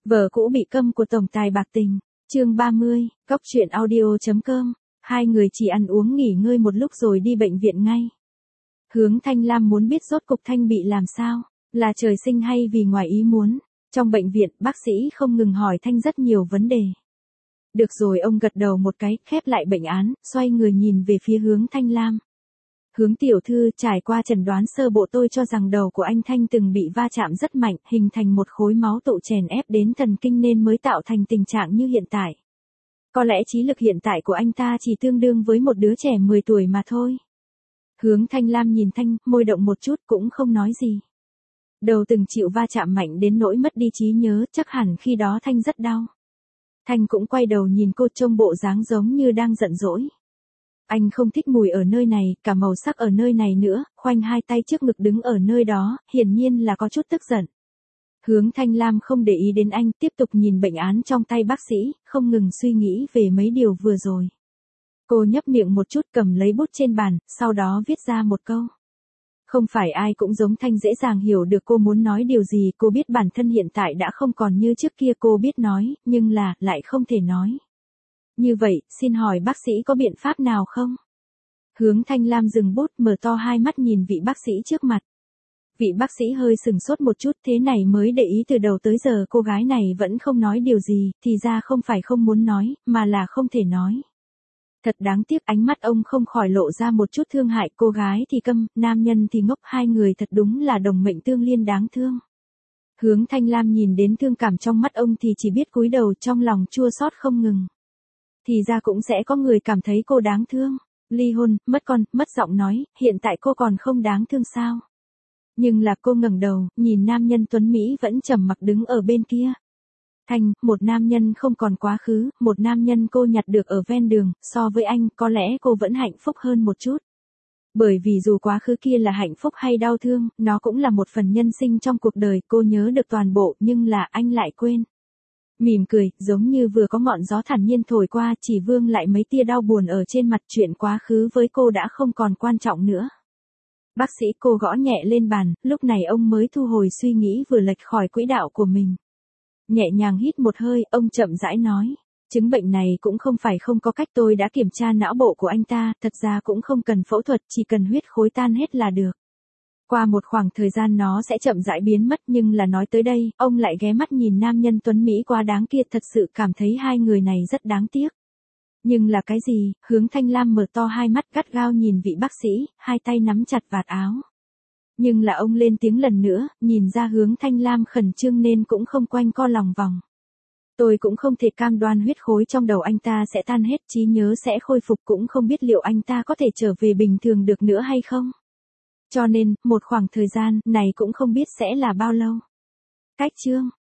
Vợ cũ bị câm của tổng tài bạc tình. Chương 30, Cóc truyện audio.com. Hai người chỉ ăn uống nghỉ ngơi một lúc rồi đi bệnh viện ngay. Hướng Thanh Lam muốn biết rốt cục Thanh bị làm sao, là trời sinh hay vì ngoài ý muốn. Trong bệnh viện, bác sĩ không ngừng hỏi Thanh rất nhiều vấn đề. Được rồi, ông gật đầu một cái, khép lại bệnh án, xoay người nhìn về phía Hướng Thanh Lam. Hướng tiểu thư, trải qua chẩn đoán sơ bộ tôi cho rằng đầu của anh Thanh từng bị va chạm rất mạnh, hình thành một khối máu tụ chèn ép đến thần kinh nên mới tạo thành tình trạng như hiện tại. Có lẽ trí lực hiện tại của anh ta chỉ tương đương với một đứa trẻ 10 tuổi mà thôi. Hướng Thanh Lam nhìn Thanh, môi động một chút cũng không nói gì. Đầu từng chịu va chạm mạnh đến nỗi mất đi trí nhớ, chắc hẳn khi đó Thanh rất đau. Thanh cũng quay đầu nhìn cô, trông bộ dáng giống như đang giận dỗi. Anh không thích mùi ở nơi này, cả màu sắc ở nơi này nữa, khoanh hai tay trước ngực đứng ở nơi đó, hiển nhiên là có chút tức giận. Hướng Thanh Lam không để ý đến anh, tiếp tục nhìn bệnh án trong tay bác sĩ, không ngừng suy nghĩ về mấy điều vừa rồi. Cô nhấp miệng một chút, cầm lấy bút trên bàn, sau đó viết ra một câu. Không phải ai cũng giống Thanh dễ dàng hiểu được cô muốn nói điều gì, cô biết bản thân hiện tại đã không còn như trước kia, cô biết nói, nhưng lại không thể nói. Như vậy, xin hỏi bác sĩ có biện pháp nào không? Hướng Thanh Lam dừng bút, mở to hai mắt nhìn vị bác sĩ trước mặt. Vị bác sĩ hơi sừng sốt một chút, thế này mới để ý từ đầu tới giờ cô gái này vẫn không nói điều gì, thì ra không phải không muốn nói, mà là không thể nói. Thật đáng tiếc, ánh mắt ông không khỏi lộ ra một chút thương hại, cô gái thì câm, nam nhân thì ngốc, hai người thật đúng là đồng mệnh tương liên đáng thương. Hướng Thanh Lam nhìn đến thương cảm trong mắt ông thì chỉ biết cúi đầu, trong lòng chua xót không ngừng. Thì ra cũng sẽ có người cảm thấy cô đáng thương. Ly hôn, mất con, mất giọng nói, hiện tại cô còn không đáng thương sao? Nhưng là cô ngẩng đầu, nhìn nam nhân tuấn Mỹ vẫn trầm mặc đứng ở bên kia. Thanh, một nam nhân không còn quá khứ, một nam nhân cô nhặt được ở ven đường, so với anh, có lẽ cô vẫn hạnh phúc hơn một chút. Bởi vì dù quá khứ kia là hạnh phúc hay đau thương, nó cũng là một phần nhân sinh trong cuộc đời, cô nhớ được toàn bộ, nhưng là anh lại quên. Mỉm cười, giống như vừa có ngọn gió thản nhiên thổi qua, chỉ vương lại mấy tia đau buồn ở trên mặt, chuyện quá khứ với cô đã không còn quan trọng nữa. Bác sĩ, cô gõ nhẹ lên bàn, lúc này ông mới thu hồi suy nghĩ vừa lệch khỏi quỹ đạo của mình. Nhẹ nhàng hít một hơi, ông chậm rãi nói. Chứng bệnh này cũng không phải không có cách, tôi đã kiểm tra não bộ của anh ta, thật ra cũng không cần phẫu thuật, chỉ cần huyết khối tan hết là được. Qua một khoảng thời gian nó sẽ chậm rãi biến mất, nhưng là nói tới đây, ông lại ghé mắt nhìn nam nhân tuấn Mỹ quá đáng kia, thật sự cảm thấy hai người này rất đáng tiếc. Nhưng là cái gì? Hướng Thanh Lam mở to hai mắt gắt gao nhìn vị bác sĩ, hai tay nắm chặt vạt áo. Nhưng là ông lên tiếng lần nữa, nhìn ra Hướng Thanh Lam khẩn trương nên cũng không quanh co lòng vòng. Tôi cũng không thể cam đoan huyết khối trong đầu anh ta sẽ tan hết, trí nhớ sẽ khôi phục, cũng không biết liệu anh ta có thể trở về bình thường được nữa hay không. Cho nên, một khoảng thời gian này cũng không biết sẽ là bao lâu. Cách chương